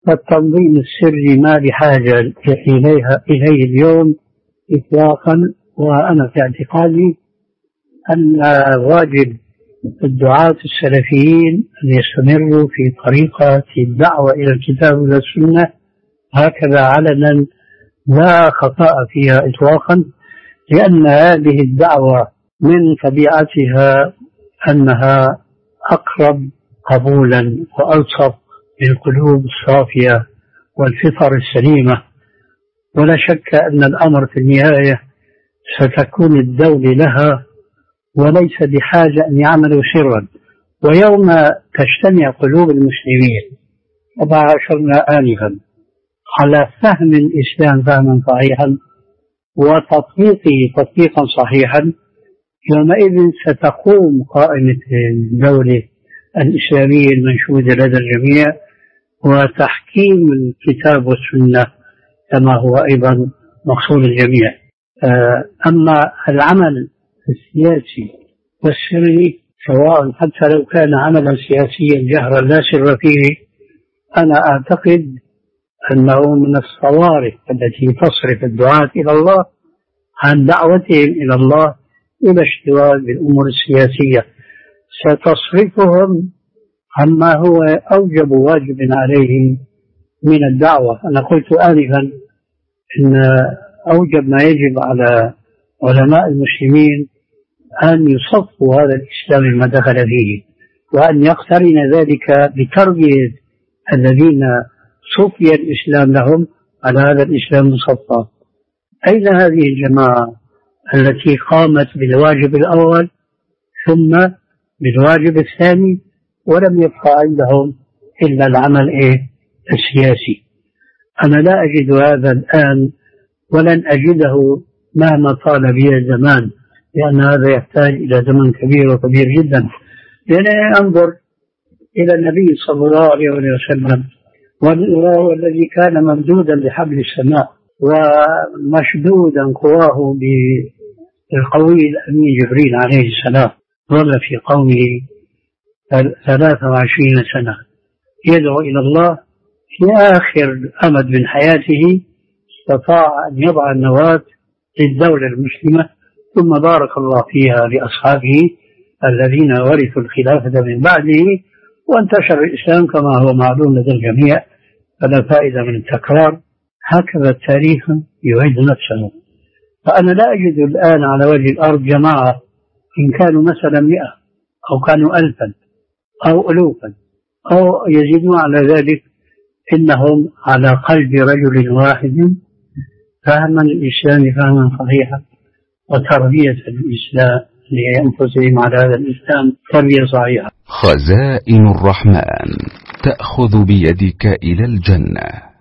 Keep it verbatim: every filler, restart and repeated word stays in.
فالتنظيم السري ما بحاجة إليها إليه اليوم إطلاقا. وأنا في اعتقادي أن واجب الدعاة السلفيين أن يستمروا في طريقة الدعوة إلى الكتاب والسنة هكذا علنا لا خطأ فيها إطلاقا، لأن هذه الدعوة من طبيعتها أنها أقرب قبولا وألصق بالقلوب الصافية والفطر السليمة. ولا شك أن الأمر في النهاية ستكون الدولة لها وليس بحاجة أن يعملوا سرا. ويوم تجتمع قلوب المسلمين كما أشرنا آنفا على فهم الإسلام فهما صحيحا وتطبيقه تطبيقا صحيحا، يومئذ ستقوم قائمة الدولة الإسلامية المنشودة لدى الجميع وتحكيم الكتاب والسنة كما هو أيضا مقصود الجميع. أما العمل السياسي والسري سواء حتى لو كان عملا سياسيا جهرا لا سر فيه، أنا أعتقد أنه من الصوارف التي تصرف الدعاة إلى الله عن دعوتهم إلى الله إلى اشتغال بالأمور السياسية، ستصرفهم عما هو أوجب واجب عليهم من الدعوة. أنا قلت آنفا إن أوجب ما يجب على علماء المسلمين أن يصفوا هذا الإسلام ما دخل فيه، وأن يقترن ذلك بتربية الذين صفي الإسلام لهم على هذا الإسلام المصفى. أين هذه الجماعة التي قامت بالواجب الأول ثم بالواجب الثاني ولم يبقى عندهم إلا العمل إيه السياسي؟ أنا لا أجد هذا الآن ولن أجده مهما طال بي الزمان، لأن هذا يحتاج إلى زمن كبير وكبير جدا. لأن أنظر إلى النبي صلى الله عليه وسلم والله الذي كان ممدودا بحبل السماء ومشدودا قواه بالقوي الأمين جبريل عليه السلام، ظل في قومه ثلاثة وعشرين سنة يدعو إلى الله. في آخر أمد من حياته استطاع أن يضع النواة للدولة المسلمة، ثم بارك الله فيها لأصحابه الذين ورثوا الخلافة من بعده، وانتشر الإسلام كما هو معلوم لدى الجميع، فلا فائدة من التكرار. هكذا التاريخ يعيد نفسه. فأنا لا أجد الآن على وجه الأرض جماعة إن كانوا مثلا مئة أو كانوا ألفا أو ألوفا أو يزيدون على ذلك، إنهم على قلب رجل واحد فهما الإسلام فهما صحيحا وتربية الإسلام لأنفسهم على هذا الإسلام تربية صحيحة. خزائن الرحمن تأخذ بيدك إلى الجنة.